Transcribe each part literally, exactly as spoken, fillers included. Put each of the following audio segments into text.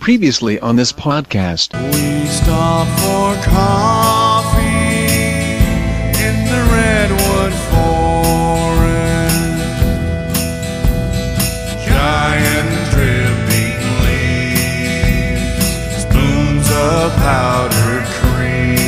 Previously on this podcast. We stopped for coffee in the redwood forest. Giant dripping leaves, spoons of powdered cream.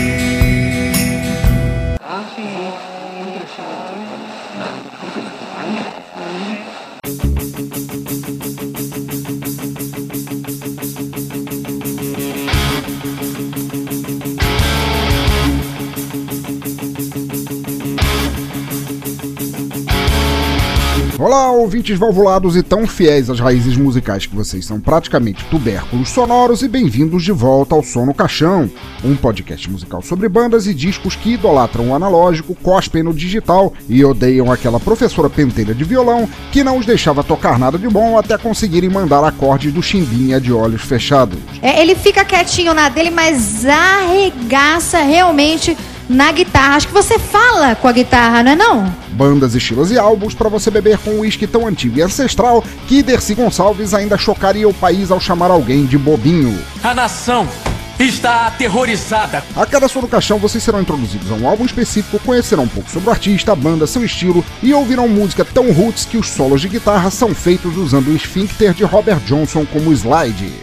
Olá, ouvintes valvulados e tão fiéis às raízes musicais que vocês são praticamente tubérculos sonoros, e bem-vindos de volta ao Som no Caixão, um podcast musical sobre bandas e discos que idolatram o analógico, cospem no digital e odeiam aquela professora pentelha de violão que não os deixava tocar nada de bom até conseguirem mandar acordes do Chimbinha de olhos fechados. É, ele fica quietinho na dele, mas arregaça realmente na guitarra. Acho que você fala com a guitarra, não é não? Bandas, estilos e álbuns para você beber com um uísque tão antigo e ancestral que Dercy Gonçalves ainda chocaria o país ao chamar alguém de bobinho. A nação está aterrorizada. A cada Som no Caixão vocês serão introduzidos a um álbum específico, conhecerão um pouco sobre o artista, a banda, seu estilo e ouvirão música tão roots que os solos de guitarra são feitos usando o esfíncter de Robert Johnson como slide.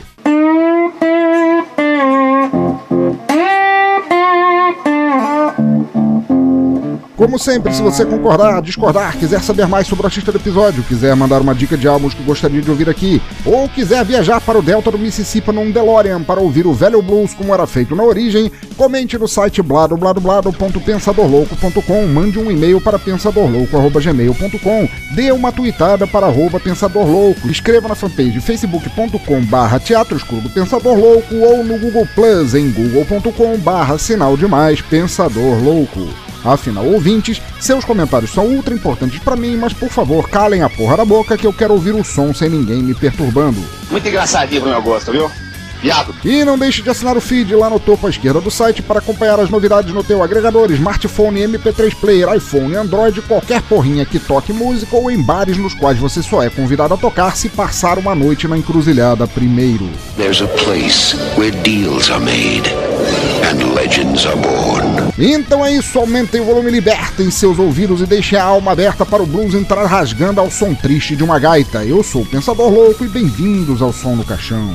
Como sempre, se você concordar, discordar, quiser saber mais sobre o artista do episódio, quiser mandar uma dica de álbuns que gostaria de ouvir aqui, ou quiser viajar para o Delta do Mississippi num DeLorean para ouvir o velho blues como era feito na origem, comente no site blado blado blado ponto pensador louco ponto com, mande um e-mail para pensador louco arroba gmail ponto com, dê uma tweetada para arroba pensador louco, escreva na fanpage facebook ponto com barra teatro escuro do Pensador Louco ou no Google Plus em google ponto com barra sinal de mais Pensador Louco. Afinal, ouvintes, seus comentários são ultra importantes pra mim, mas por favor, calem a porra da boca que eu quero ouvir o som sem ninguém me perturbando. Muito engraçadinho pro meu gosto, viu? Viado. E não deixe de assinar o feed lá no topo à esquerda do site para acompanhar as novidades no teu agregador, smartphone, M P três player, iPhone, Android, qualquer porrinha que toque música ou em bares nos quais você só é convidado a tocar se passar uma noite na encruzilhada primeiro. There's a place where deals are made and legends are born. Então é isso, aumentem o volume, libertem seus ouvidos e deixem a alma aberta para o blues entrar rasgando ao som triste de uma gaita. Eu sou o Pensador Louco e bem-vindos ao Som no Caixão.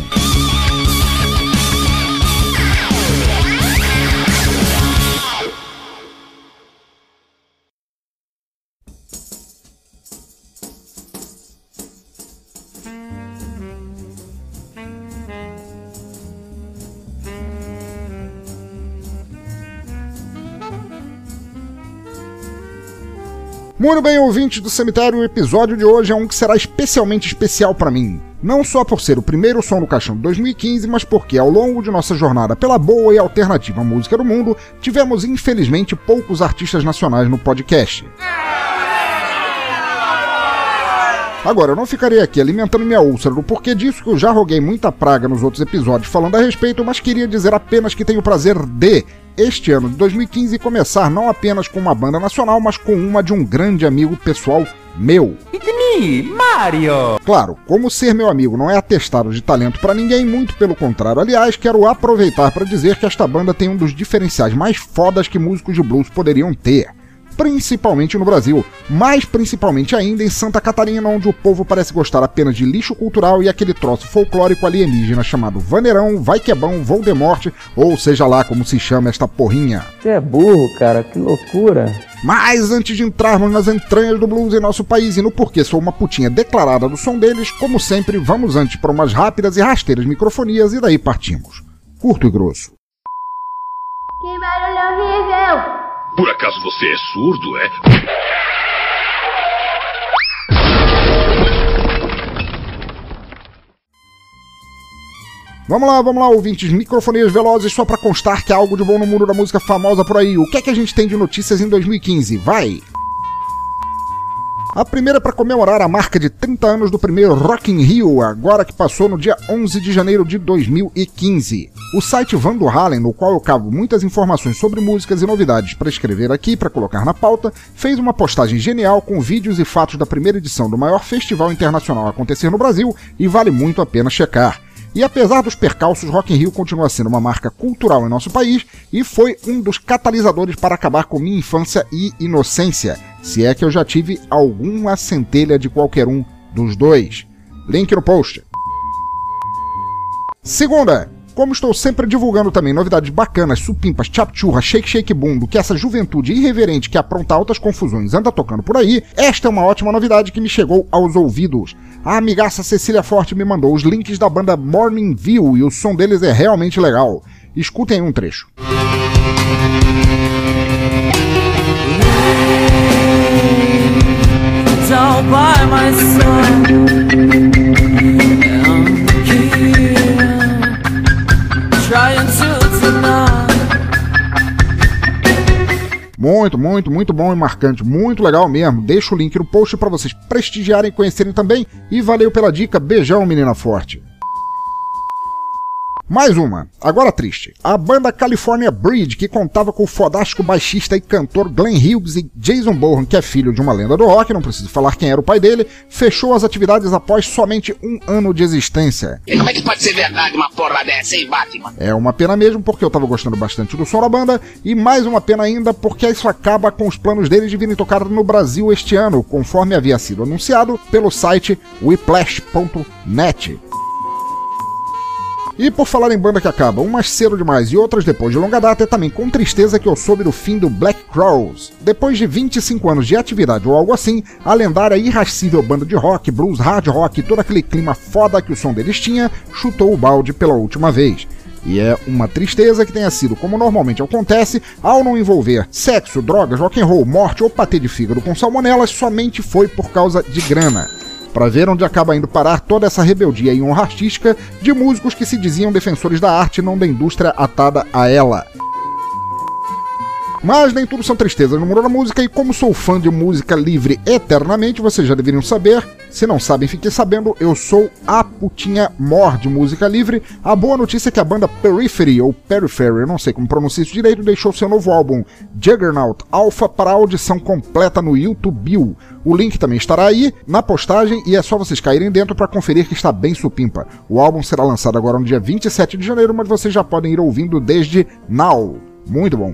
Muito bem, ouvintes do cemitério, o episódio de hoje é um que será especialmente especial para mim. Não só por ser o primeiro Som no Caixão de dois mil e quinze, mas porque ao longo de nossa jornada pela boa e alternativa música do mundo, tivemos infelizmente poucos artistas nacionais no podcast. Agora, eu não ficarei aqui alimentando minha úlcera do porquê disso, que eu já roguei muita praga nos outros episódios falando a respeito, mas queria dizer apenas que tenho o prazer de, este ano de dois mil e quinze, começar não apenas com uma banda nacional, mas com uma de um grande amigo pessoal meu. It's me, Mario! Claro, como ser meu amigo não é atestado de talento pra ninguém, muito pelo contrário. Aliás, quero aproveitar para dizer que esta banda tem um dos diferenciais mais fodas que músicos de blues poderiam ter. Principalmente no Brasil, mas principalmente ainda em Santa Catarina, onde o povo parece gostar apenas de lixo cultural e aquele troço folclórico alienígena chamado Vaneirão, Vai Que É Bom, Voldemort, ou seja lá como se chama esta porrinha. Você é burro, cara, que loucura. Mas antes de entrarmos nas entranhas do blues em nosso país e no porquê sou uma putinha declarada do som deles, como sempre, vamos antes para umas rápidas e rasteiras microfonias e daí partimos. Curto e grosso. Que barulho horrível! Por acaso você é surdo, é? Vamos lá, vamos lá, ouvintes, microfonias velozes só pra constar que há algo de bom no mundo da música famosa por aí. O que é que a gente tem de notícias em dois mil e quinze? Vai! A primeira para comemorar a marca de trinta anos do primeiro Rock in Rio, agora que passou no dia onze de janeiro de dois mil e quinze. O site Vando Hallen, no qual eu cavo muitas informações sobre músicas e novidades para escrever aqui para colocar na pauta, fez uma postagem genial com vídeos e fatos da primeira edição do maior festival internacional a acontecer no Brasil e vale muito a pena checar. E apesar dos percalços, Rock in Rio continua sendo uma marca cultural em nosso país e foi um dos catalisadores para acabar com minha infância e inocência, se é que eu já tive alguma centelha de qualquer um dos dois. Link no post. Segunda, como estou sempre divulgando também novidades bacanas, supimpas, chapchurra, shake shake boom, do que essa juventude irreverente que apronta altas confusões anda tocando por aí, esta é uma ótima novidade que me chegou aos ouvidos. A amigaça Cecília Forte me mandou os links da banda Morning View e o som deles é realmente legal. Escutem um trecho. Don't buy my son. Muito, muito, muito bom e marcante, muito legal mesmo. Deixa o link no post para vocês prestigiarem e conhecerem também. E valeu pela dica, beijão, menina forte. Mais uma, agora triste. A banda California Breed, que contava com o fodástico baixista e cantor Glenn Hughes e Jason Bourne, que é filho de uma lenda do rock, não preciso falar quem era o pai dele, fechou as atividades após somente um ano de existência. E como é que pode ser verdade uma porra dessa, hein, Batman? É uma pena mesmo, porque eu tava gostando bastante do som da banda, e mais uma pena ainda porque isso acaba com os planos deles de virem tocar no Brasil este ano, conforme havia sido anunciado pelo site whiplash ponto net. E por falar em banda que acaba, umas cedo demais e outras depois de longa data, é também com tristeza que eu soube do fim do Black Crowes. Depois de vinte e cinco anos de atividade ou algo assim, a lendária e irracível banda de rock, blues, hard rock e todo aquele clima foda que o som deles tinha, chutou o balde pela última vez. E é uma tristeza que tenha sido, como normalmente acontece, ao não envolver sexo, drogas, rock and roll, morte ou patê de fígado com salmonelas, somente foi por causa de grana. Para ver onde acaba indo parar toda essa rebeldia e honra artística de músicos que se diziam defensores da arte e não da indústria atada a ela. Mas nem tudo são tristezas no mundo da música, e como sou fã de música livre eternamente, vocês já deveriam saber. Se não sabem, fiquem sabendo, eu sou a putinha mor de música livre. A boa notícia é que a banda Periphery, ou Periphery, eu não sei como pronunciar isso direito, deixou seu novo álbum Juggernaut Alpha para audição completa no YouTube. O link também estará aí na postagem e é só vocês caírem dentro para conferir que está bem supimpa. O álbum será lançado agora no dia vinte e sete de janeiro, mas vocês já podem ir ouvindo desde now. Muito bom.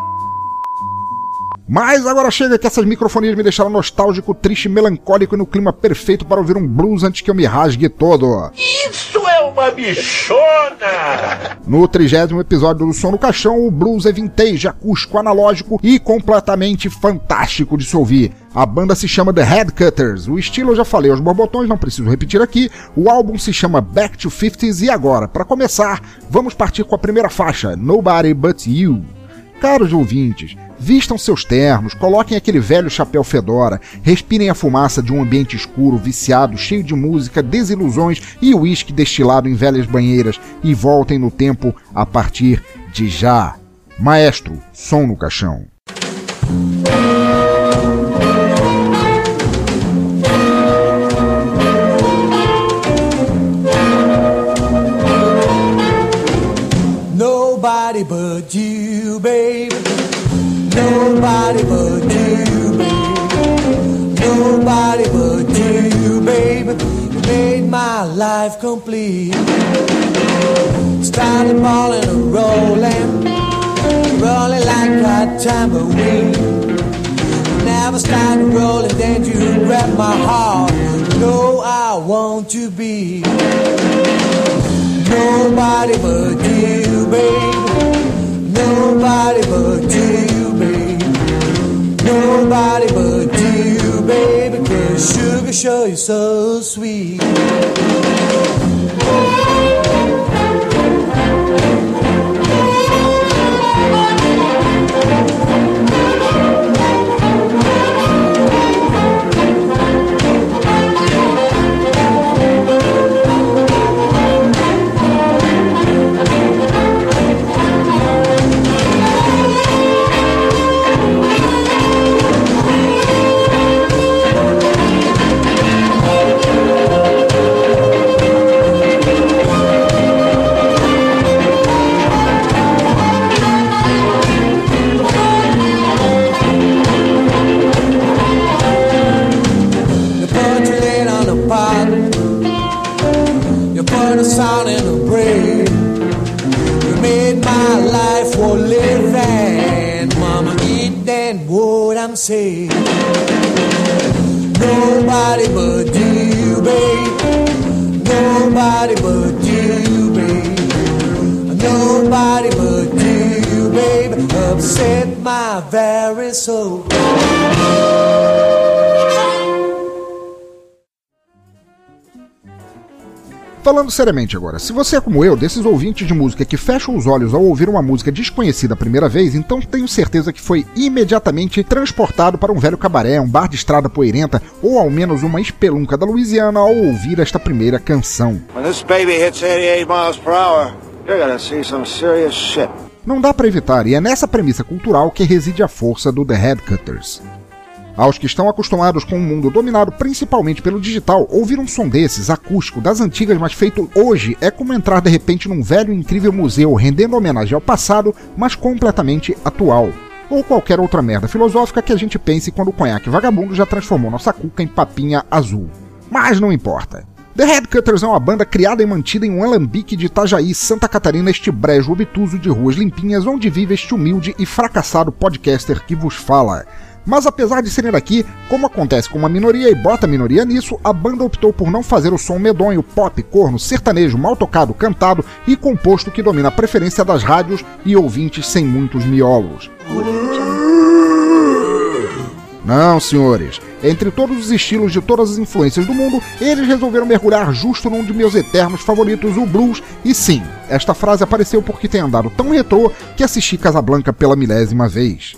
Mas agora chega que essas microfonias me deixaram nostálgico, triste, melancólico e no clima perfeito para ouvir um blues antes que eu me rasgue todo. Isso é uma bichona! No trigésimo episódio do Som no Caixão, o blues é vintage, acústico, analógico e completamente fantástico de se ouvir. A banda se chama The Headcutters, o estilo eu já falei aos borbotões, não preciso repetir aqui. O álbum se chama Back to fifties e agora, para começar, vamos partir com a primeira faixa, Nobody But You. Caros ouvintes, vistam seus ternos, coloquem aquele velho chapéu fedora, respirem a fumaça de um ambiente escuro, viciado, cheio de música, desilusões e uísque destilado em velhas banheiras e voltem no tempo a partir de já. Maestro, som no caixão. Nobody but you, baby. Nobody but you, baby. Nobody but you, baby. You made my life complete. Started balling and rolling, rolling like a tambourine. Never started rolling, then you grabbed my heart. No, I want to be nobody but you, baby. Nobody but you, baby. Nobody but you, baby. 'Cause sugar sure you're so sweet. burn a sound and a break. You made my life worth living. Mama, eat that what I'm saying. Nobody but you, babe. Nobody but you, babe. Nobody but you, babe. Upset my very soul. Falando seriamente agora, se você é como eu, desses ouvintes de música que fecham os olhos ao ouvir uma música desconhecida a primeira vez, então tenho certeza que foi imediatamente transportado para um velho cabaré, um bar de estrada poeirenta, ou ao menos uma espelunca da Louisiana ao ouvir esta primeira canção. When this baby hits eighty-eight miles per hour, you're gonna see some serious shit. Não dá para evitar, e é nessa premissa cultural que reside a força do The Headcutters. Aos que estão acostumados com um mundo dominado principalmente pelo digital, ouvir um som desses, acústico, das antigas, mas feito hoje, é como entrar de repente num velho e incrível museu, rendendo homenagem ao passado, mas completamente atual. Ou qualquer outra merda filosófica que a gente pense quando o conhaque vagabundo já transformou nossa cuca em papinha azul. Mas não importa. The Headcutters é uma banda criada e mantida em um alambique de Itajaí, Santa Catarina, este brejo obtuso de ruas limpinhas, onde vive este humilde e fracassado podcaster que vos fala. Mas apesar de serem daqui, como acontece com uma minoria e bota a minoria nisso, a banda optou por não fazer o som medonho, pop, corno, sertanejo, mal tocado, cantado e composto que domina a preferência das rádios e ouvintes sem muitos miolos. Não, senhores. Entre todos os estilos de todas as influências do mundo, eles resolveram mergulhar justo num de meus eternos favoritos, o blues, e sim, esta frase apareceu porque tem andado tão retrô que assisti Casablanca pela milésima vez.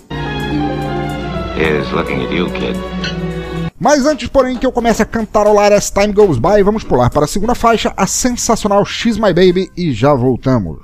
Is looking at you, kid. Mas antes, porém, que eu comece a cantarolar As Time Goes By, vamos pular para a segunda faixa, a sensacional She's My Baby, e já voltamos.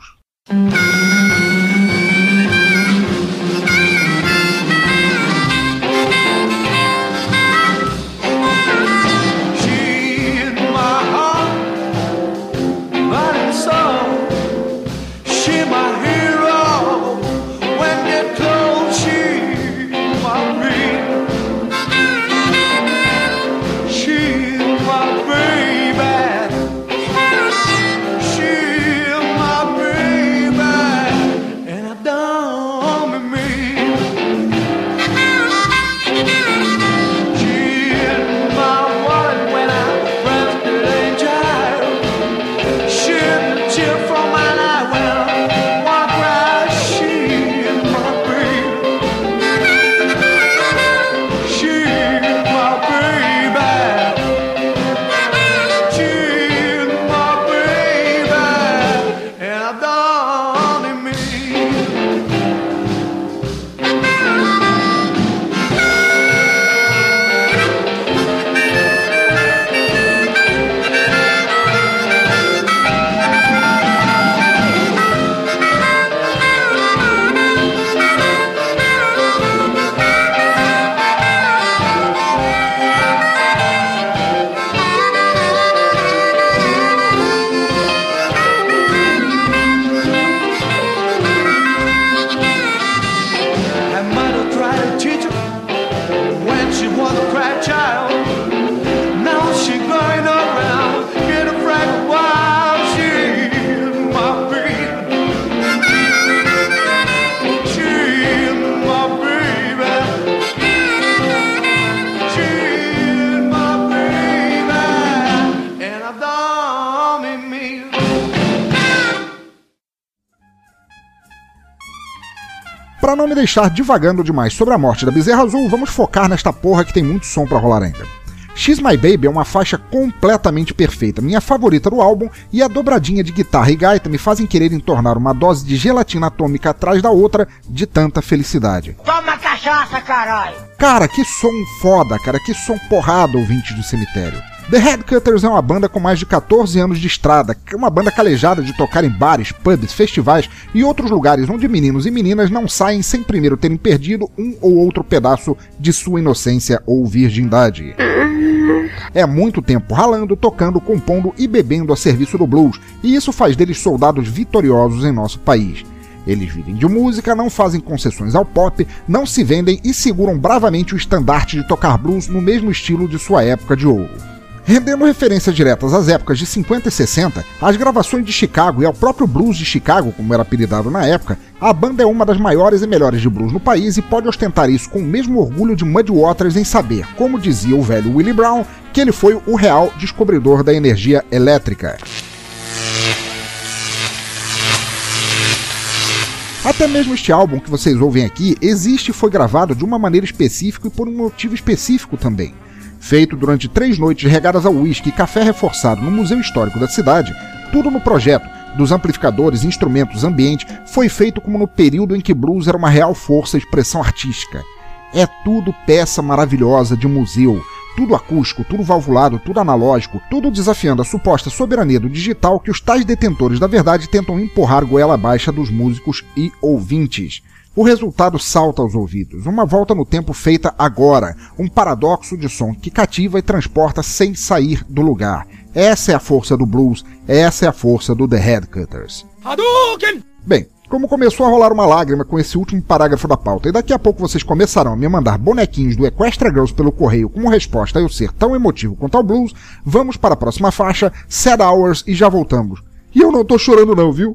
Para não me deixar divagando demais sobre a morte da Bezerra Azul, vamos focar nesta porra que tem muito som pra rolar ainda. She's My Baby é uma faixa completamente perfeita, minha favorita do álbum, e a dobradinha de guitarra e gaita me fazem querer entornar uma dose de gelatina atômica atrás da outra de tanta felicidade. Toma cachaça, caralho! Cara, que som foda, cara, que som porrada, ouvintes do cemitério. The Headcutters é uma banda com mais de catorze anos de estrada, uma banda calejada de tocar em bares, pubs, festivais e outros lugares onde meninos e meninas não saem sem primeiro terem perdido um ou outro pedaço de sua inocência ou virgindade. É muito tempo ralando, tocando, compondo e bebendo a serviço do blues, e isso faz deles soldados vitoriosos em nosso país. Eles vivem de música, não fazem concessões ao pop, não se vendem e seguram bravamente o estandarte de tocar blues no mesmo estilo de sua época de ouro. Rendendo referências diretas às épocas de cinquenta e sessenta, às gravações de Chicago e ao próprio blues de Chicago, como era apelidado na época, a banda é uma das maiores e melhores de blues no país e pode ostentar isso com o mesmo orgulho de Muddy Waters em saber, como dizia o velho Willie Brown, que ele foi o real descobridor da energia elétrica. Até mesmo este álbum que vocês ouvem aqui existe e foi gravado de uma maneira específica e por um motivo específico também. Feito durante três noites regadas a uísque e café reforçado no Museu Histórico da cidade, tudo no projeto, dos amplificadores, instrumentos, ambiente, foi feito como no período em que blues era uma real força e expressão artística. É tudo peça maravilhosa de museu, tudo acústico, tudo valvulado, tudo analógico, tudo desafiando a suposta soberania do digital que os tais detentores da verdade tentam empurrar goela abaixo dos músicos e ouvintes. O resultado salta aos ouvidos, uma volta no tempo feita agora, um paradoxo de som que cativa e transporta sem sair do lugar. Essa é a força do blues, essa é a força do The Headcutters. Hadouken! Bem, como começou a rolar uma lágrima com esse último parágrafo da pauta, e daqui a pouco vocês começarão a me mandar bonequinhos do Equestria Girls pelo correio como resposta a eu ser tão emotivo quanto ao blues, vamos para a próxima faixa, Sad Hours, e já voltamos. E eu não tô chorando não, viu?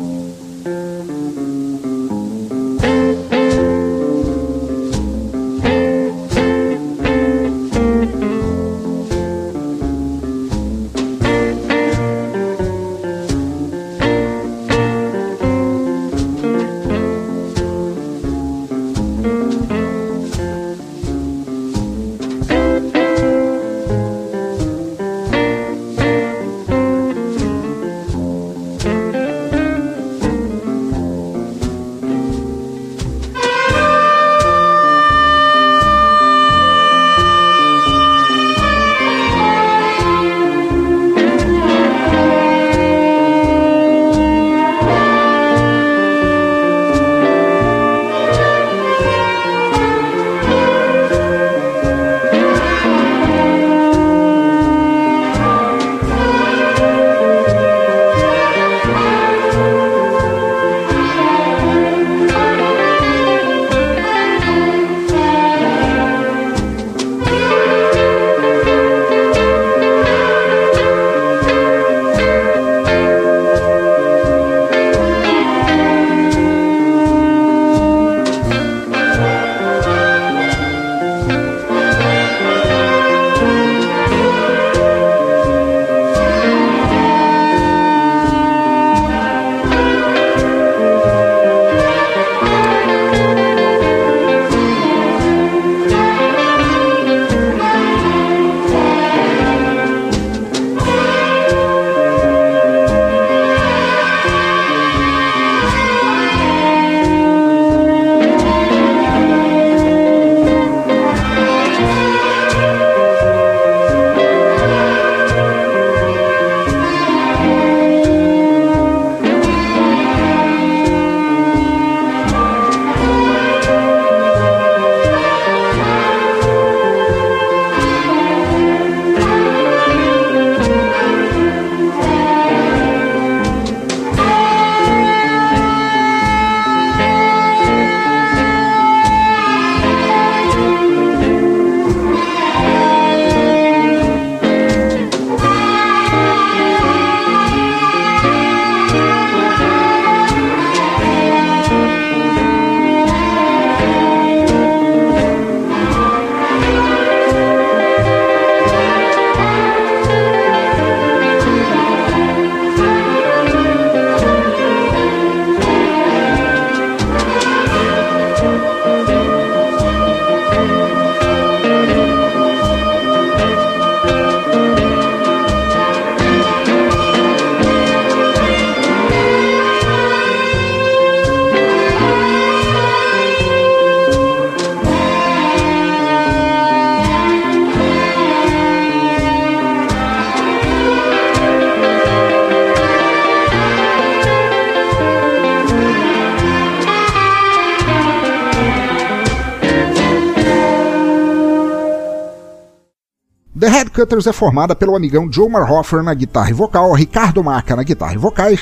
The Headcutters é formada pelo amigão Joe Marhofer na guitarra e vocal, Ricardo Maca na guitarra e vocais,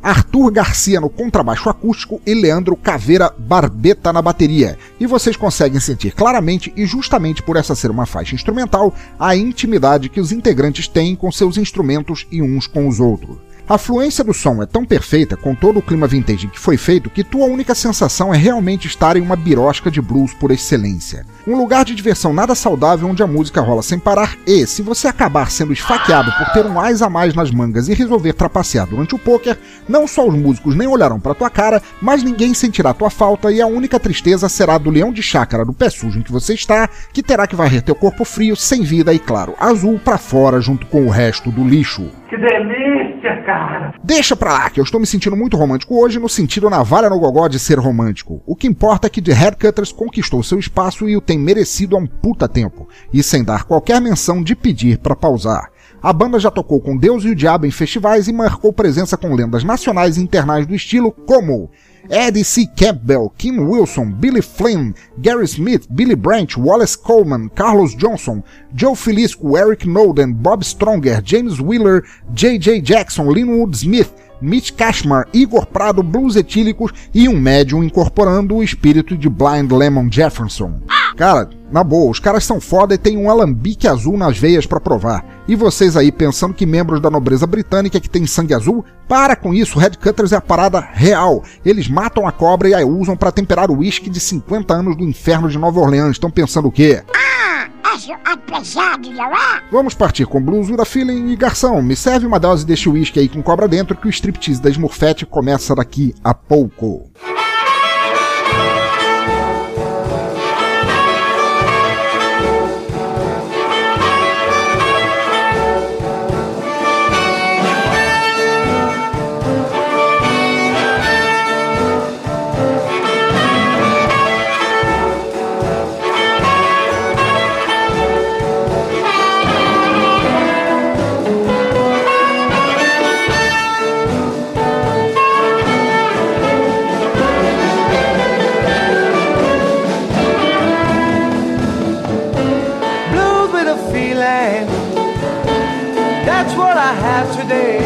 Arthur Garcia no contrabaixo acústico e Leandro Caveira Barbeta na bateria. E vocês conseguem sentir claramente, e justamente por essa ser uma faixa instrumental, a intimidade que os integrantes têm com seus instrumentos e uns com os outros. A fluência do som é tão perfeita, com todo o clima vintage que foi feito, que tua única sensação é realmente estar em uma birosca de blues por excelência. Um lugar de diversão nada saudável onde a música rola sem parar e, se você acabar sendo esfaqueado por ter um ás a mais nas mangas e resolver trapacear durante o poker, não só os músicos nem olharão pra tua cara, mas ninguém sentirá tua falta e a única tristeza será do leão de chácara do pé sujo em que você está, que terá que varrer teu corpo frio, sem vida e, claro, azul pra fora junto com o resto do lixo. Que delícia, cara! Deixa pra lá, que eu estou me sentindo muito romântico hoje, no sentido navalha no gogó de ser romântico. O que importa é que The Headcutters conquistou seu espaço e o tem merecido há um puta tempo, e sem dar qualquer menção de pedir pra pausar. A banda já tocou com Deus e o Diabo em festivais e marcou presença com lendas nacionais e internais do estilo como Eddie C. Campbell, Kim Wilson, Billy Flynn, Gary Smith, Billy Branch, Wallace Coleman, Carlos Johnson, Joe Filisco, Eric Noden, Bob Stronger, James Wheeler, J J Jackson, Linwood Smith, Mitch Kashmar, Igor Prado, Blues Etílicos e um médium incorporando o espírito de Blind Lemon Jefferson. Cara, na boa, os caras são foda e tem um alambique azul nas veias pra provar. E vocês aí pensando que membros da nobreza britânica que tem sangue azul? Para com isso, Headcutters é a parada real. Eles matam a cobra e a usam pra temperar o uísque de cinquenta anos do inferno de Nova Orleans. Estão pensando o quê? Ah, acho pesado, não é? Vamos partir com Blues with a Feeling e garçom, me serve uma dose deste uísque aí com cobra dentro que o striptease da Smurfette começa daqui a pouco. Today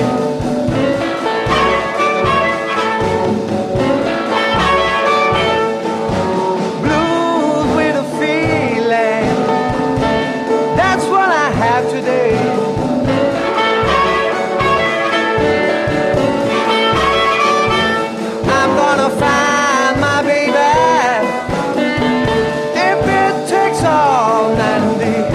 blues with a feeling, that's what I have today. I'm gonna find my baby if it takes all night and day.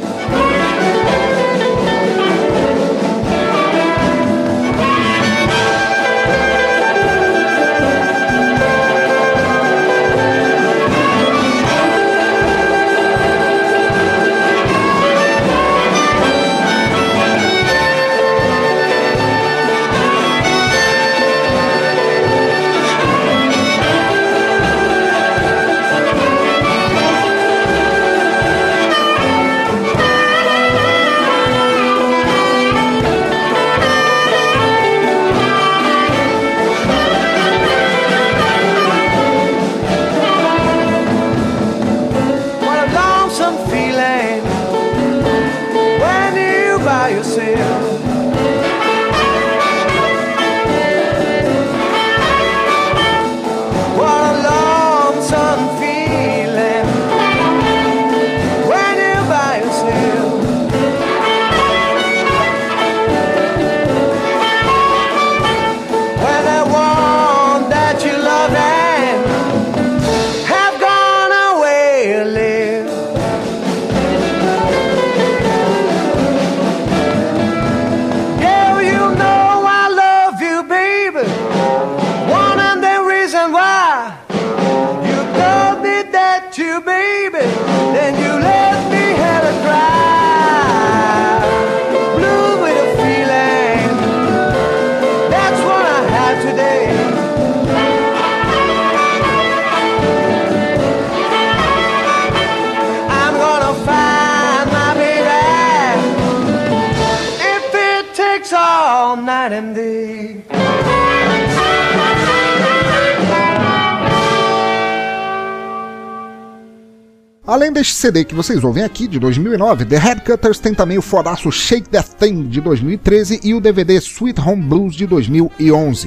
Além deste C D que vocês ouvem aqui, de dois mil e nove, The Headcutters tem também o fodaço Shake That Thing, de dois mil e treze, e o D V D Sweet Home Blues, de dois mil e onze.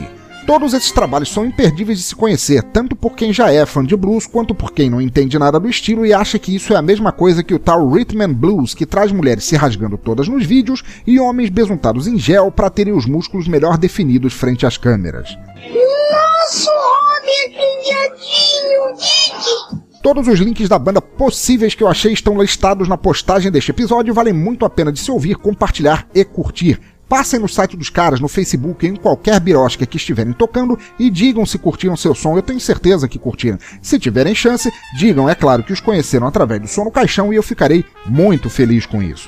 Todos esses trabalhos são imperdíveis de se conhecer, tanto por quem já é fã de blues, quanto por quem não entende nada do estilo e acha que isso é a mesma coisa que o tal Rhythm and Blues, que traz mulheres se rasgando todas nos vídeos e homens besuntados em gel para terem os músculos melhor definidos frente às câmeras. Nosso homem pingadinho, Dick! Todos os links da banda possíveis que eu achei estão listados na postagem deste episódio e valem muito a pena de se ouvir, compartilhar e curtir. Passem no site dos caras, no Facebook, em qualquer birosca que estiverem tocando e digam se curtiram seu som. Eu tenho certeza que curtiram. Se tiverem chance, digam, é claro, que os conheceram através do Som no Caixão e eu ficarei muito feliz com isso.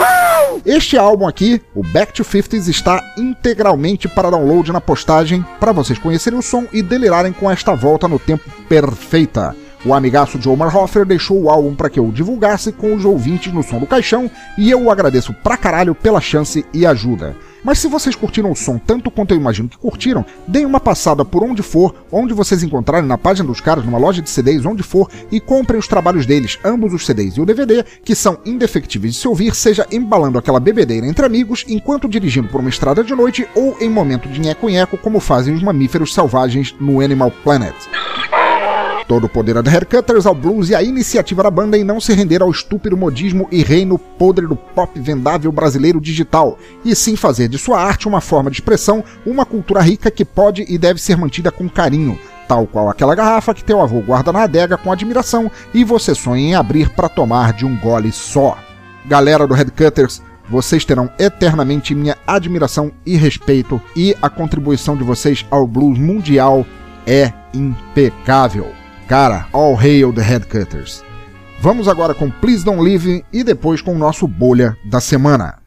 Este álbum aqui, o Back to fifties, está integralmente para download na postagem para vocês conhecerem o som e delirarem com esta volta no tempo perfeita. O amigaço Joe Marhofer deixou o álbum para que eu divulgasse com os ouvintes no Som do Caixão e eu o agradeço pra caralho pela chance e ajuda. Mas se vocês curtiram o som tanto quanto eu imagino que curtiram, deem uma passada por onde for, onde vocês encontrarem na página dos caras, numa loja de C Ds, onde for, e comprem os trabalhos deles, ambos os C Ds e o D V D, que são indefectíveis de se ouvir, seja embalando aquela bebedeira entre amigos, enquanto dirigindo por uma estrada de noite, ou em momento de nheco-nheco, como fazem os mamíferos selvagens no Animal Planet. Todo o poder a The Headcutters, ao blues e a iniciativa da banda em não se render ao estúpido modismo e reino podre do pop vendável brasileiro digital, e sim fazer de sua arte uma forma de expressão, uma cultura rica que pode e deve ser mantida com carinho, tal qual aquela garrafa que teu avô guarda na adega com admiração e você sonha em abrir para tomar de um gole só. Galera do Headcutters, vocês terão eternamente minha admiração e respeito, e a contribuição de vocês ao blues mundial é impecável. Cara, all hail the Headcutters. Vamos agora com Please Don't Leave e depois com o nosso Bolha da Semana.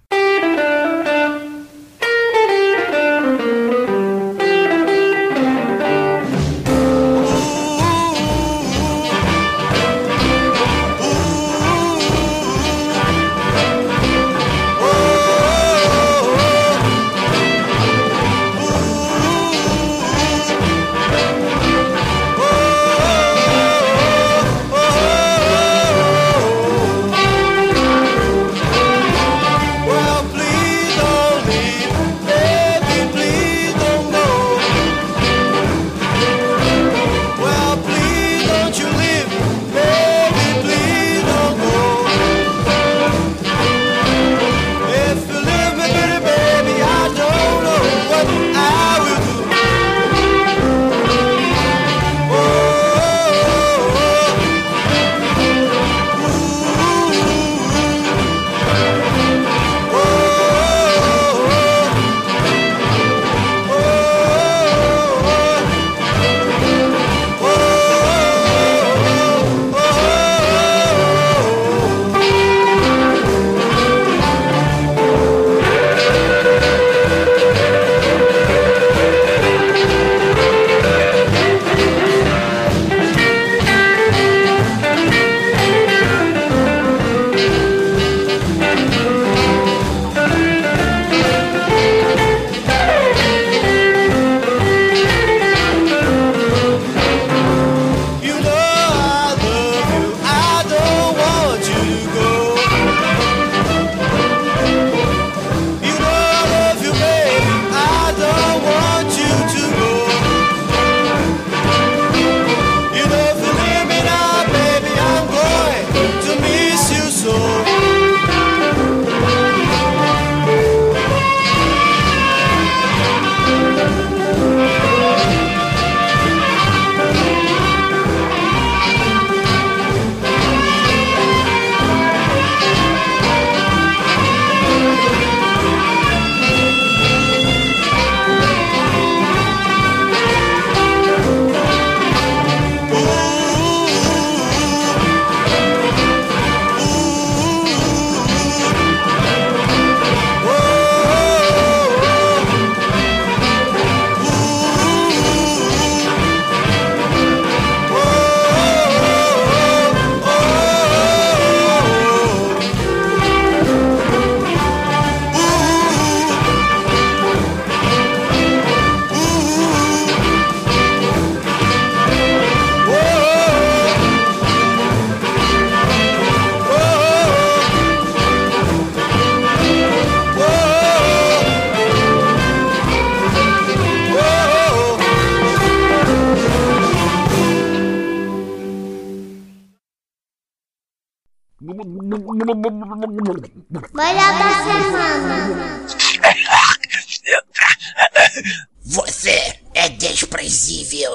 Oh, Melhor da semana. Você é desprezível.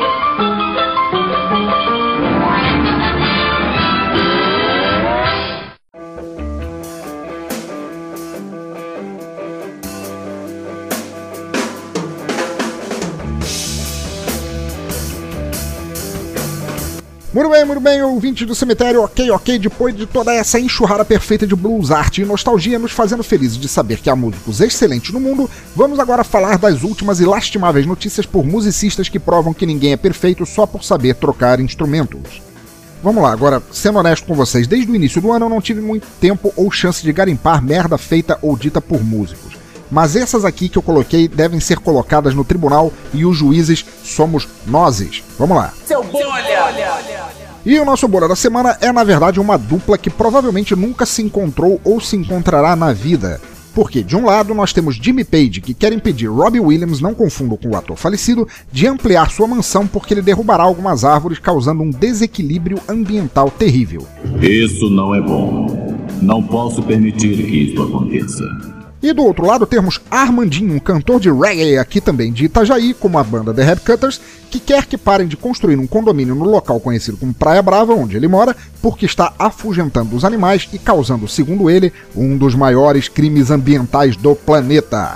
Muito bem, muito bem, ouvinte do cemitério, ok, ok, depois de toda essa enxurrada perfeita de blues, arte e nostalgia nos fazendo felizes de saber que há músicos excelentes no mundo, vamos agora falar das últimas e lastimáveis notícias por musicistas que provam que ninguém é perfeito só por saber trocar instrumentos. Vamos lá, agora, sendo honesto com vocês, desde o início do ano eu não tive muito tempo ou chance de garimpar merda feita ou dita por músicos. Mas essas aqui que eu coloquei devem ser colocadas no tribunal e os juízes somos nozes. Vamos lá. Seu bolha! E o nosso bolha da semana é, na verdade, uma dupla que provavelmente nunca se encontrou ou se encontrará na vida. Porque, de um lado, nós temos Jimmy Page, que quer impedir Robbie Williams, não confundo com o ator falecido, de ampliar sua mansão porque ele derrubará algumas árvores, causando um desequilíbrio ambiental terrível. Isso não é bom. Não posso permitir que isso aconteça. E do outro lado temos Armandinho, um cantor de reggae aqui também de Itajaí, como a banda The Headcutters, que quer que parem de construir um condomínio no local conhecido como Praia Brava, onde ele mora, porque está afugentando os animais e causando, segundo ele, um dos maiores crimes ambientais do planeta.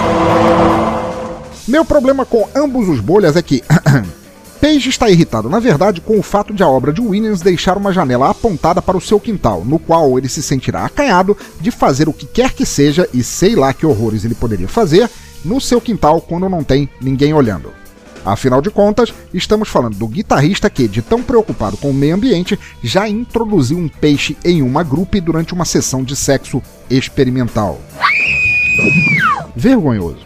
Meu problema com ambos os bolhas é que Page está irritado, na verdade, com o fato de a obra de Williams deixar uma janela apontada para o seu quintal, no qual ele se sentirá acanhado de fazer o que quer que seja, e sei lá que horrores ele poderia fazer, no seu quintal quando não tem ninguém olhando. Afinal de contas, estamos falando do guitarrista que, de tão preocupado com o meio ambiente, já introduziu um peixe em uma grupe durante uma sessão de sexo experimental. Vergonhoso.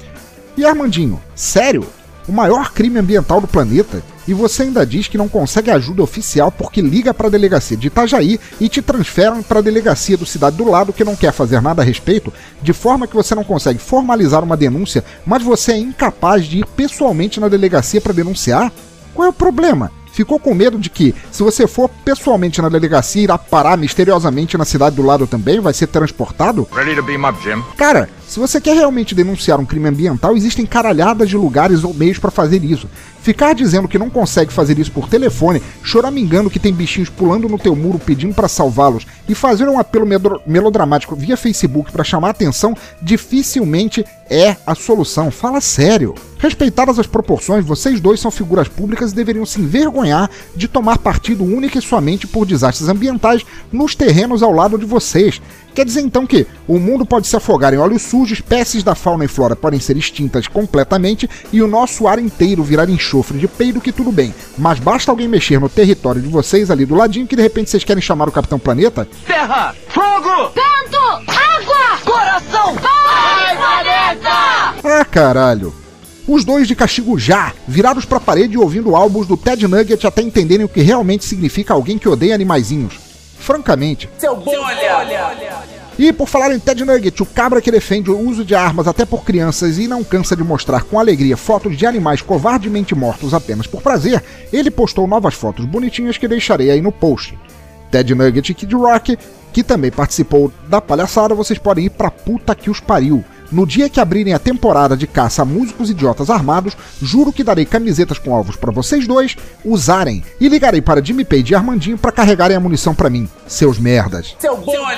E Armandinho, sério? O maior crime ambiental do planeta, e você ainda diz que não consegue ajuda oficial porque liga para a delegacia de Itajaí e te transferem para a delegacia do cidade do lado que não quer fazer nada a respeito, de forma que você não consegue formalizar uma denúncia, mas você é incapaz de ir pessoalmente na delegacia para denunciar? Qual é o problema? Ficou com medo de que, se você for pessoalmente na delegacia, irá parar misteriosamente na cidade do lado também? Vai ser transportado? Ready to beam up, Jim? Cara, se você quer realmente denunciar um crime ambiental, existem caralhadas de lugares ou meios para fazer isso. Ficar dizendo que não consegue fazer isso por telefone, choramingando que tem bichinhos pulando no teu muro pedindo para salvá-los e fazer um apelo melodramático via Facebook para chamar a atenção, dificilmente é a solução. Fala sério. Respeitadas as proporções, vocês dois são figuras públicas e deveriam se envergonhar de tomar partido única e somente por desastres ambientais nos terrenos ao lado de vocês. Quer dizer então que o mundo pode se afogar em óleo sujo, espécies da fauna e flora podem ser extintas completamente e o nosso ar inteiro virar enxofre de peido, que tudo bem, mas basta alguém mexer no território de vocês ali do ladinho que de repente vocês querem chamar o Capitão Planeta? Terra! Fogo! Vento! Água! Coração! Vai, planeta! Ah, caralho. Os dois de castigo já, virados pra parede e ouvindo álbuns do Ted Nugget até entenderem o que realmente significa alguém que odeia animaizinhos. Francamente. Seu bolha! E por falar em Ted Nugget, o cabra que defende o uso de armas até por crianças e não cansa de mostrar com alegria fotos de animais covardemente mortos apenas por prazer, ele postou novas fotos bonitinhas que deixarei aí no post. Ted Nugget e Kid Rock, que também participou da palhaçada, vocês podem ir pra puta que os pariu. No dia que abrirem a temporada de caça a músicos idiotas armados, juro que darei camisetas com alvos pra vocês dois usarem e ligarei para Jimmy Page e Armandinho pra carregarem a munição pra mim, seus merdas. Seu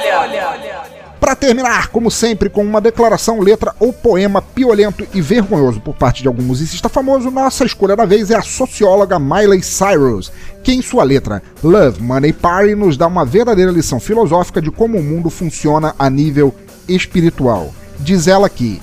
bolha! Pra terminar, como sempre, com uma declaração, letra ou poema piolento e vergonhoso por parte de algum musicista famoso, nossa escolha da vez é a socióloga Miley Cyrus, que em sua letra Love, Money, Party nos dá uma verdadeira lição filosófica de como o mundo funciona a nível espiritual. Diz ela que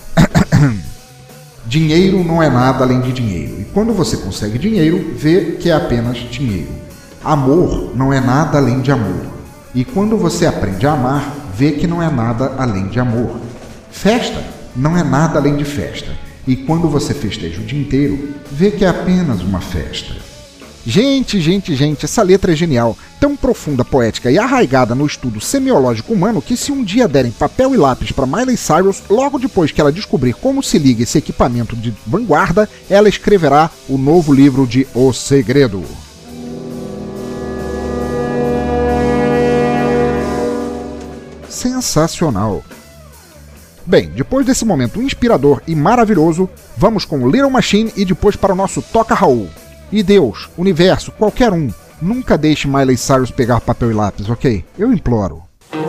dinheiro não é nada além de dinheiro, e quando você consegue dinheiro, vê que é apenas dinheiro. Amor não é nada além de amor, e quando você aprende a amar, vê que não é nada além de amor. Festa não é nada além de festa, e quando você festeja o dia inteiro, vê que é apenas uma festa. Gente, gente, gente, essa letra é genial, tão profunda, poética e arraigada no estudo semiológico humano que se um dia derem papel e lápis para Miley Cyrus, logo depois que ela descobrir como se liga esse equipamento de vanguarda, ela escreverá o novo livro de O Segredo. sensacional. Bem, depois desse momento inspirador e maravilhoso, vamos com Little Machine e depois para o nosso Toca Raul. E Deus, universo, qualquer um, nunca deixe Miley Cyrus pegar papel e lápis, ok? Eu imploro.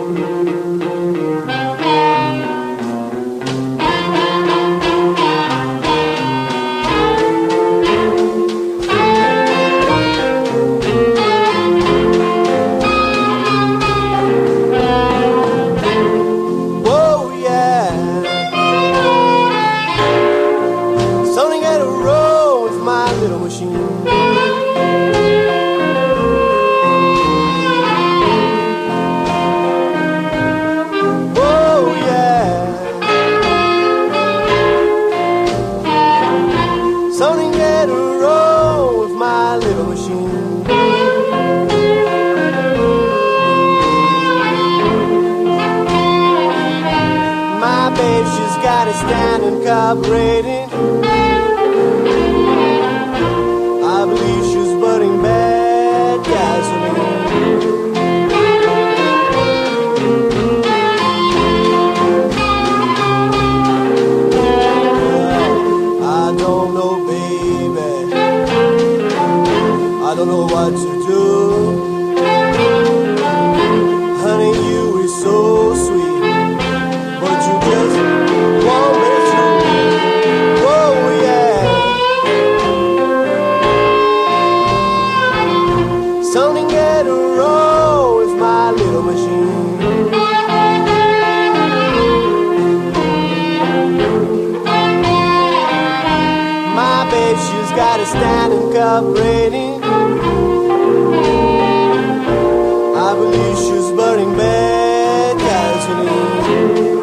Operating. I believe she's burning bad gasoline. I don't know, baby. I don't know what to do. Honey, you is so sweet, but you just won't be. Gotta stand and cooperating. I believe she's burning bad gasoline.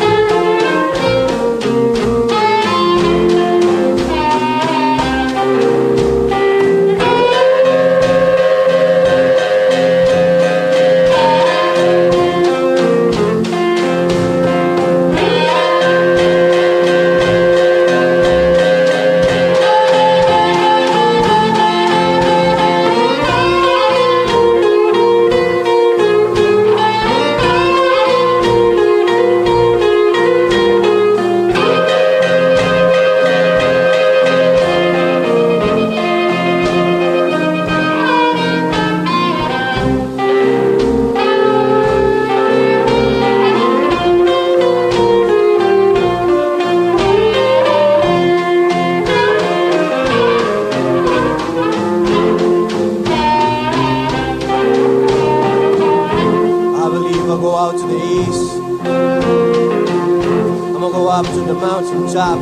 Top.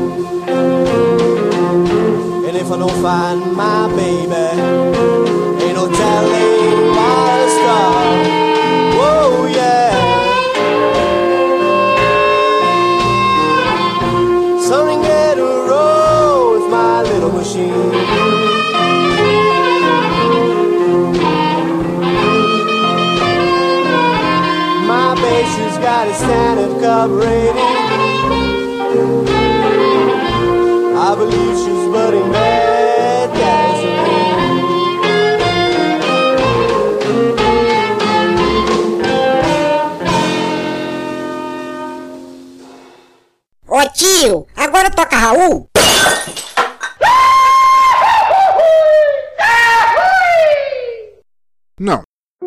And if I don't find my baby, ain't no telling where to start. Whoa, yeah. Something get a roll with my little machine. My babe, she's got a standard carbureting. I believe she's burning bad gasoline. Ô tio, agora toca Raul? Não.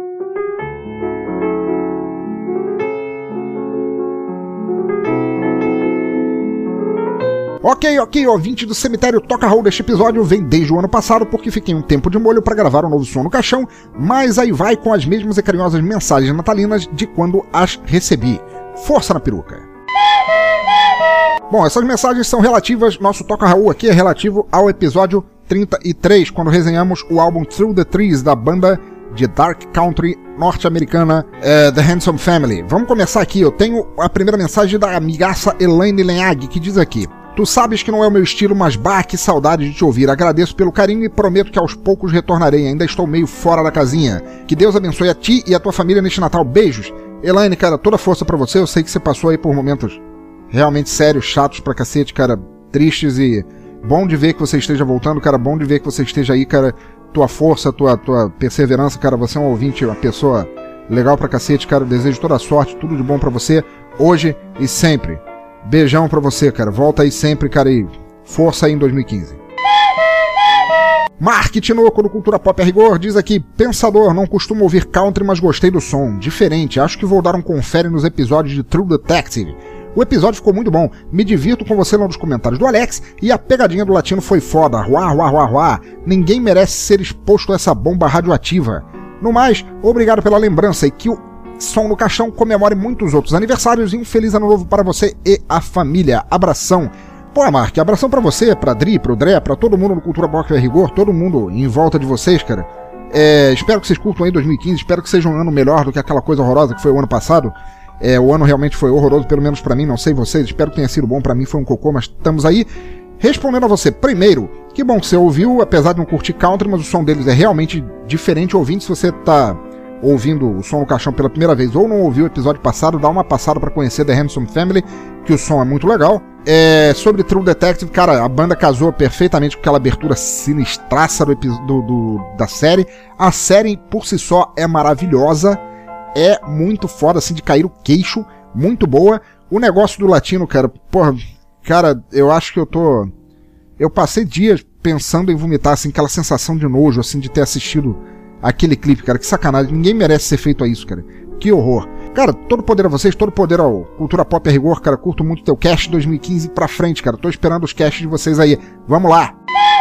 Ok, ok, ouvinte do cemitério Toca Raul deste episódio vem desde o ano passado porque fiquei um tempo de molho para gravar um novo som no caixão, mas aí vai com as mesmas e carinhosas mensagens natalinas de quando as recebi. Força na peruca! Bom, essas mensagens são relativas, nosso Toca Raul aqui é relativo ao episódio trinta e três, quando resenhamos o álbum Through the Trees da banda de Dark Country norte-americana uh, The Handsome Family. Vamos começar aqui, eu tenho a primeira mensagem da amigaça Elaine Lenhag, que diz aqui: tu sabes que não é o meu estilo, mas bah, que saudade de te ouvir. Agradeço pelo carinho e prometo que aos poucos retornarei. Ainda estou meio fora da casinha. Que Deus abençoe a ti e a tua família neste Natal. Beijos. Elaine, cara, toda força pra você. Eu sei que você passou aí por momentos realmente sérios, chatos pra cacete, cara, tristes, e bom de ver que você esteja voltando, cara, bom de ver que você esteja aí, cara. Tua força, tua, tua perseverança, cara, você é um ouvinte, uma pessoa legal pra cacete, cara. Desejo toda a sorte, tudo de bom pra você, hoje e sempre. Beijão pra você, cara. Volta aí sempre, cara, e força aí em dois mil e quinze. Mark Tinoco do Cultura Pop a Rigor diz aqui: pensador, não costumo ouvir country, mas gostei do som. Diferente, acho que vou dar um confere nos episódios de True Detective. O episódio ficou muito bom, me divirto com você lá nos comentários do Alex, e a pegadinha do latino foi foda, ruá, ruá, ruá, ruá. Ninguém merece ser exposto a essa bomba radioativa. No mais, obrigado pela lembrança e que o Som no Caixão comemore muitos outros aniversários e um feliz ano novo para você e a família. Abração. Pô, Mark, abração pra você, pra Dri, pro Dré, pra todo mundo no Cultura Pop a Rigor, todo mundo em volta de vocês, cara. É, espero que vocês curtam aí dois mil e quinze, espero que seja um ano melhor do que aquela coisa horrorosa que foi o ano passado. É, o ano realmente foi horroroso, pelo menos pra mim, não sei vocês, espero que tenha sido bom, pra mim foi um cocô, mas estamos aí. Respondendo a você, primeiro, que bom que você ouviu, apesar de não curtir country, mas o som deles é realmente diferente. Ouvinte, se você tá ouvindo o Som no Caixão pela primeira vez ou não ouviu o episódio passado, dá uma passada pra conhecer The Handsome Family, que o som é muito legal. É, sobre True Detective, cara, a banda casou perfeitamente com aquela abertura sinistraça do, do, do, da série. A série, por si só, é maravilhosa, é muito foda, assim, de cair o queixo, muito boa. O negócio do latino, cara, porra, cara, eu acho que eu tô... Eu passei dias pensando em vomitar, assim, aquela sensação de nojo, assim, de ter assistido aquele clipe, cara, que sacanagem, ninguém merece ser feito a isso, cara, que horror. Cara, todo poder a vocês, todo poder ao Cultura Pop a Rigor, cara, curto muito teu cast dois mil e quinze pra frente, cara, tô esperando os casts de vocês aí, vamos lá.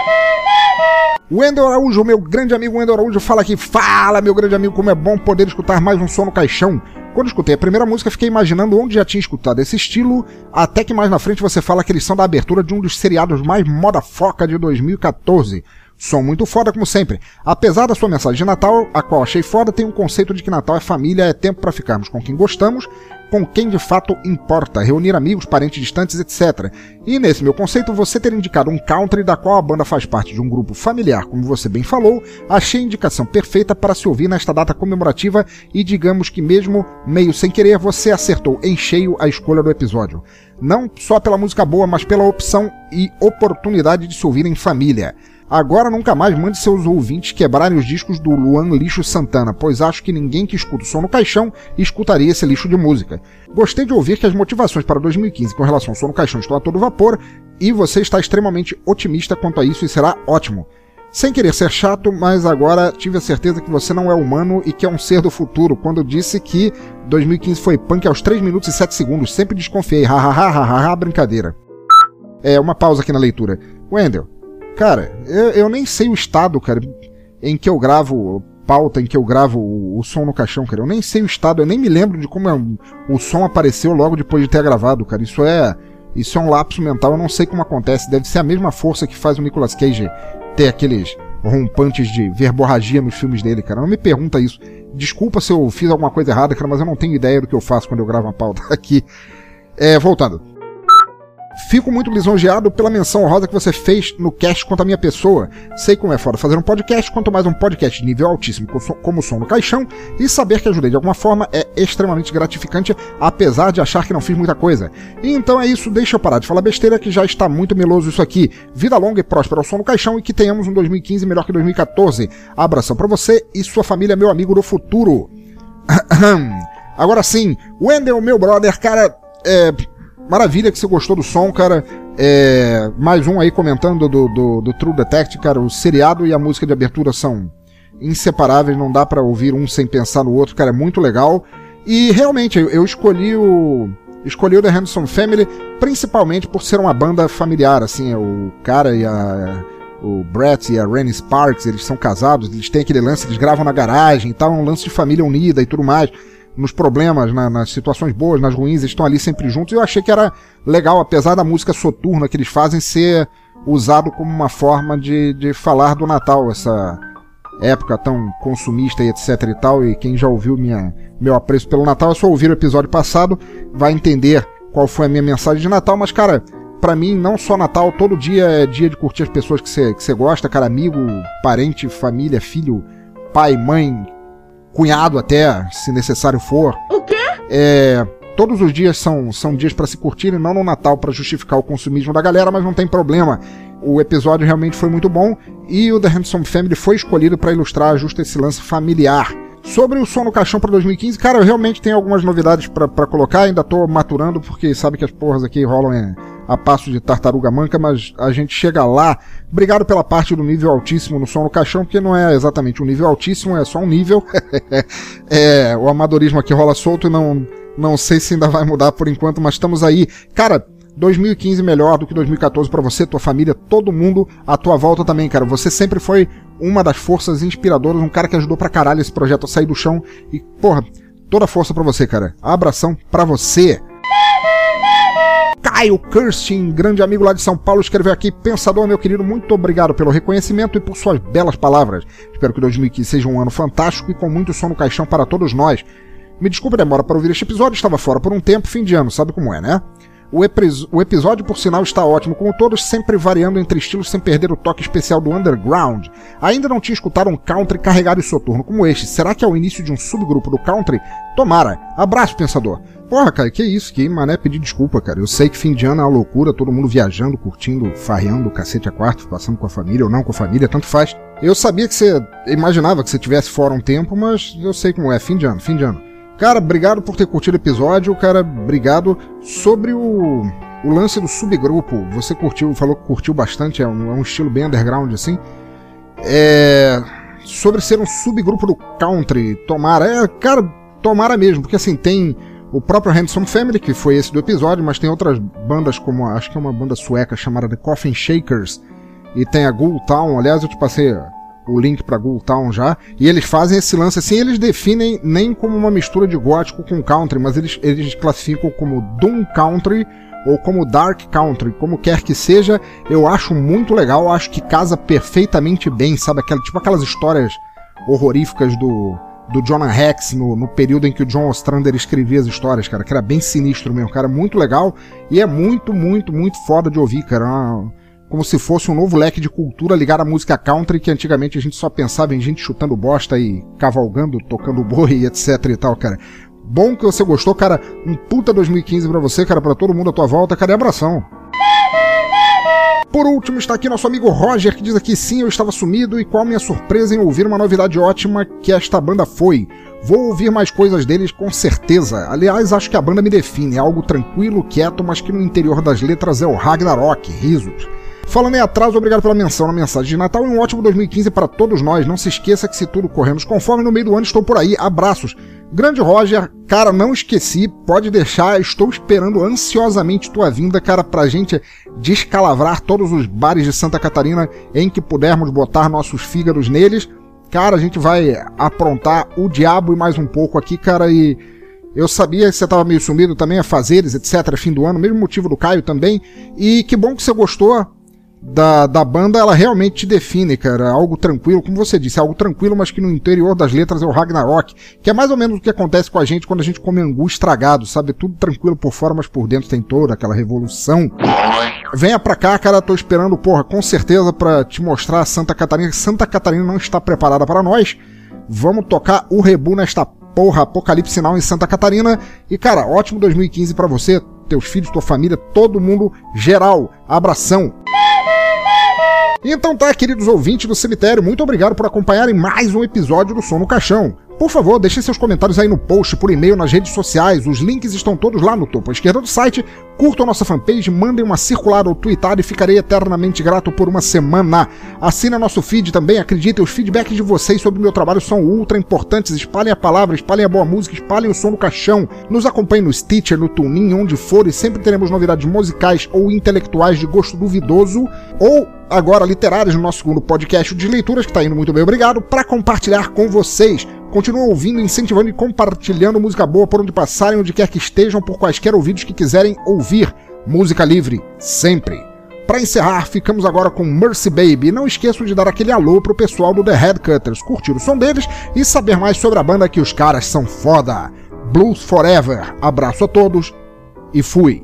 O Wendel Araújo, meu grande amigo Wendel Araújo, fala aqui: fala, meu grande amigo, como é bom poder escutar mais um Som no Caixão. Quando escutei a primeira música, fiquei imaginando onde já tinha escutado esse estilo, até que mais na frente você fala que eles são da abertura de um dos seriados mais moda-foca de dois mil e catorze. Som muito foda, como sempre. Apesar da sua mensagem de Natal, a qual achei foda, tem um conceito de que Natal é família, é tempo pra ficarmos com quem gostamos, com quem de fato importa, reunir amigos, parentes distantes, etcétera. E nesse meu conceito, você ter indicado um country da qual a banda faz parte de um grupo familiar, como você bem falou, achei a indicação perfeita para se ouvir nesta data comemorativa e digamos que mesmo meio sem querer, você acertou em cheio a escolha do episódio. Não só pela música boa, mas pela opção e oportunidade de se ouvir em família. Agora nunca mais mande seus ouvintes quebrarem os discos do Luan Lixo Santana, pois acho que ninguém que escuta o Som no Caixão escutaria esse lixo de música. Gostei de ouvir que as motivações para dois mil e quinze com relação ao Som no Caixão estão a todo vapor, e você está extremamente otimista quanto a isso e será ótimo. Sem querer ser chato, mas agora tive a certeza que você não é humano e que é um ser do futuro, quando disse que dois mil e quinze foi punk aos três minutos e sete segundos, sempre desconfiei, hahaha, brincadeira. É, uma pausa aqui na leitura. Wendel, cara, eu, eu nem sei o estado, cara, em que eu gravo pauta, em que eu gravo o, o Som no Caixão, cara. Eu nem sei o estado, eu nem me lembro de como é, o som apareceu logo depois de ter gravado, cara. Isso é, isso é um lapso mental, eu não sei como acontece. Deve ser a mesma força que faz o Nicolas Cage ter aqueles rompantes de verborragia nos filmes dele, cara. Não me pergunta isso. Desculpa se eu fiz alguma coisa errada, cara, mas eu não tenho ideia do que eu faço quando eu gravo uma pauta aqui. É, voltando. Fico muito lisonjeado pela menção honrosa que você fez no cast quanto à minha pessoa. Sei como é foda fazer um podcast, quanto mais um podcast de nível altíssimo como o Som no Caixão, e saber que ajudei de alguma forma é extremamente gratificante, apesar de achar que não fiz muita coisa. E então é isso, deixa eu parar de falar besteira, que já está muito meloso isso aqui. Vida longa e próspera ao Som no Caixão, e que tenhamos um dois mil e quinze melhor que dois mil e catorze. Abração pra você e sua família, meu amigo do futuro. Agora sim, Wendel, meu brother, cara, é... maravilha que você gostou do som, cara. É, mais um aí comentando do, do, do True Detective, cara. O seriado e a música de abertura são inseparáveis, não dá pra ouvir um sem pensar no outro, cara. É muito legal. E realmente, eu, eu escolhi o escolhi o The Handsome Family principalmente por ser uma banda familiar, assim. O cara e a... o Brett e a Rennie Sparks, eles são casados, eles têm aquele lance, eles gravam na garagem e tal, um lance de família unida e tudo mais. Nos problemas, na, nas situações boas, nas ruins, eles estão ali sempre juntos, e eu achei que era legal, apesar da música soturna que eles fazem ser usado como uma forma de, de falar do Natal, essa época tão consumista e etc e tal, e quem já ouviu minha, meu apreço pelo Natal, é só ouvir o episódio passado, vai entender qual foi a minha mensagem de Natal, mas cara, pra mim, não só Natal, todo dia é dia de curtir as pessoas que você que você gosta, cara, amigo, parente, família, filho, pai, mãe, cunhado até, se necessário for. O quê? É, todos os dias são, são dias pra se curtir, e não no Natal pra justificar o consumismo da galera, mas não tem problema. O episódio realmente foi muito bom, e o The Handsome Family foi escolhido pra ilustrar justo esse lance familiar. Sobre o Som no Caixão pra dois mil e quinze, cara, eu realmente tenho algumas novidades pra, pra colocar, ainda tô maturando, porque sabe que as porras aqui rolam é, a passo de tartaruga manca, mas a gente chega lá. Obrigado pela parte do nível altíssimo no Som no Caixão, porque não é exatamente um nível altíssimo, é só um nível. É, o amadorismo aqui rola solto e não, não sei se ainda vai mudar por enquanto, mas estamos aí. Cara, dois mil e quinze melhor do que dois mil e catorze pra você, tua família, todo mundo à tua volta também, cara. Você sempre foi uma das forças inspiradoras, um cara que ajudou pra caralho esse projeto a sair do chão. E, porra, toda a força pra você, cara. Abração pra você. Caio Kirsten, grande amigo lá de São Paulo, escreveu aqui: Pensador, meu querido, muito obrigado pelo reconhecimento e por suas belas palavras. Espero que dois mil e quinze seja um ano fantástico e com muito som no caixão para todos nós. Me desculpe a demora para ouvir este episódio, estava fora por um tempo, fim de ano, sabe como é, né? O, o episódio, por sinal, está ótimo, como todos, sempre variando entre estilos sem perder o toque especial do underground. Ainda não tinha escutado um country carregado e soturno como este. Será que é o início de um subgrupo do country? Tomara. Abraço, Pensador. Porra, cara, que isso? Que mané pedir desculpa, cara. Eu sei que fim de ano é uma loucura, todo mundo viajando, curtindo, farreando, cacete a quarto, passando com a família ou não com a família, tanto faz. Eu sabia que você imaginava que você tivesse fora um tempo, mas eu sei como é. Fim de ano, fim de ano. Cara, obrigado por ter curtido o episódio, cara, obrigado. Sobre o, o lance do subgrupo, você curtiu, falou que curtiu bastante, é um, é um estilo bem underground, assim. É... Sobre ser um subgrupo do country, tomara, é, cara, tomara mesmo, porque assim, tem o próprio Handsome Family, que foi esse do episódio, mas tem outras bandas como, acho que é uma banda sueca chamada The Coffin Shakers, e tem a Ghoul Town, aliás, eu te passei o link pra Ghoul Town já, e eles fazem esse lance assim, eles definem nem como uma mistura de gótico com country, mas eles, eles classificam como Doom Country ou como Dark Country, como quer que seja. Eu acho muito legal, acho que casa perfeitamente bem, sabe, aquela, tipo aquelas histórias horroríficas do, do Jonah Hex no, no período em que o John Ostrander escrevia as histórias, cara, que era bem sinistro mesmo, cara, muito legal, e é muito, muito, muito foda de ouvir, cara, uma, como se fosse um novo leque de cultura ligado à música country, que antigamente a gente só pensava em gente chutando bosta e cavalgando, tocando boi e etc e tal, cara. Bom que você gostou, cara. Um puta dois mil e quinze pra você, cara, pra todo mundo à tua volta, cara, e abração. Por último, está aqui nosso amigo Roger, que diz aqui: sim, eu estava sumido e qual minha surpresa em ouvir uma novidade ótima que esta banda foi. Vou ouvir mais coisas deles com certeza. Aliás, acho que a banda me define, é algo tranquilo, quieto, mas que no interior das letras é o Ragnarok. Risos. Falando em atraso, obrigado pela menção na mensagem de Natal e um ótimo dois mil e quinze para todos nós. Não se esqueça que se tudo corremos conforme, no meio do ano estou por aí. Abraços. Grande Roger, cara, não esqueci, pode deixar, estou esperando ansiosamente tua vinda, cara, pra gente descalavrar todos os bares de Santa Catarina em que pudermos botar nossos fígados neles. Cara, a gente vai aprontar o diabo e mais um pouco aqui, cara, e eu sabia que você estava meio sumido também, a fazeres, etcétera, fim do ano, mesmo motivo do Caio também, e que bom que você gostou da, da banda, ela realmente te define, cara, algo tranquilo, como você disse, algo tranquilo, mas que no interior das letras é o Ragnarok, que é mais ou menos o que acontece com a gente quando a gente come angu estragado, sabe, tudo tranquilo por fora, mas por dentro tem toda aquela revolução. Venha pra cá, cara, tô esperando, porra, com certeza pra te mostrar Santa Catarina, Santa Catarina não está preparada para nós, vamos tocar o rebu nesta porra, Apocalipse Sinal em Santa Catarina, e cara, ótimo dois mil e quinze pra você, teus filhos, tua família, todo mundo, geral, abração. Então tá, queridos ouvintes do cemitério, muito obrigado por acompanharem mais um episódio do Som no Caixão. Por favor, deixem seus comentários aí no post, por e-mail, nas redes sociais, os links estão todos lá no topo à esquerda do site. Curtam a nossa fanpage, mandem uma circular ou tweetada e ficarei eternamente grato por uma semana. Assinem nosso feed também, acreditem, os feedbacks de vocês sobre o meu trabalho são ultra importantes. Espalhem a palavra, espalhem a boa música, espalhem o Som no Caixão. Nos acompanhem no Stitcher, no TuneIn, onde for, e sempre teremos novidades musicais ou intelectuais de gosto duvidoso, ou agora literárias no nosso segundo podcast de leituras, que tá indo muito bem, obrigado, para compartilhar com vocês. Continuam ouvindo, incentivando e compartilhando música boa por onde passarem, onde quer que estejam, por quaisquer ouvidos que quiserem ouvir. Música livre, sempre. Para encerrar, ficamos agora com Mercy Baby. Não esqueçam de dar aquele alô pro pessoal do The Headcutters, curtir o som deles e saber mais sobre a banda, que os caras são foda. Blues Forever. Abraço a todos e fui.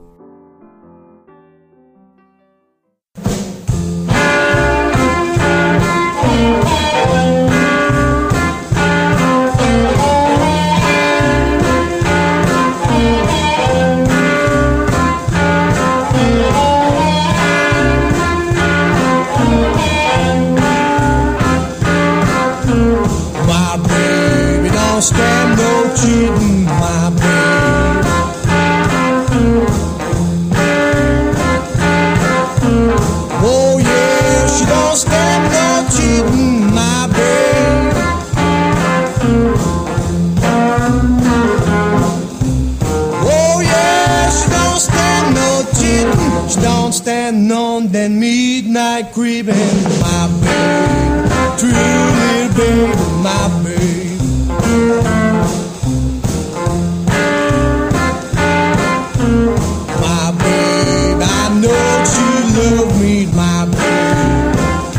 don't stand on that midnight creeping. My babe, true little baby, my babe. My babe, I know she love me, my babe.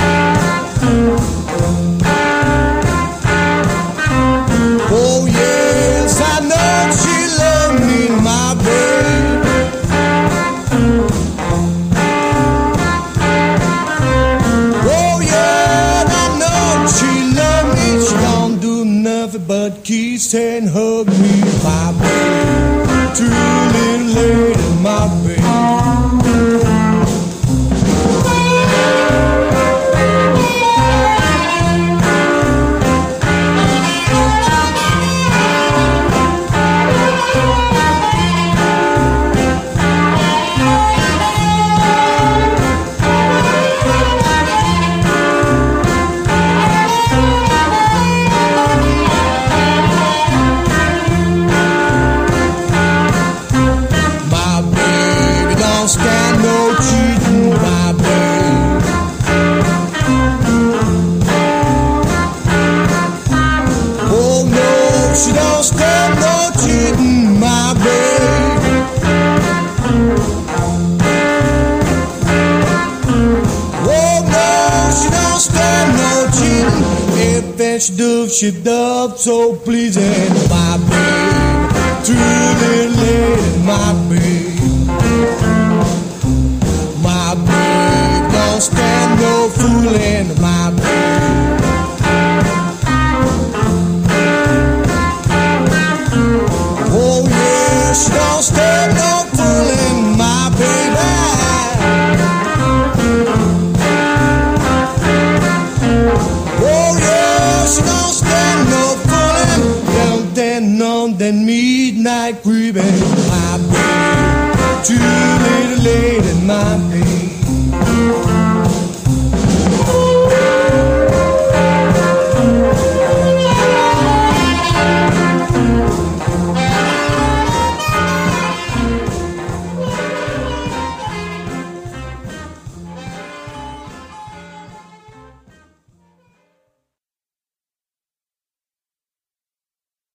Oh yes, I know she love me, my babe. Oh yeah, I know she love me. She don't do nothing but kiss and hug me, my babe. True little lady, my babe. Stand no cheating, my babe. Oh no, she don't stand no cheating, my babe. Oh no, she don't stand no cheating. If she do, she does so pleasing, my babe. True little lady, my babe. My babe don't stand no fooling, my babe. Oh yeah, she don't stand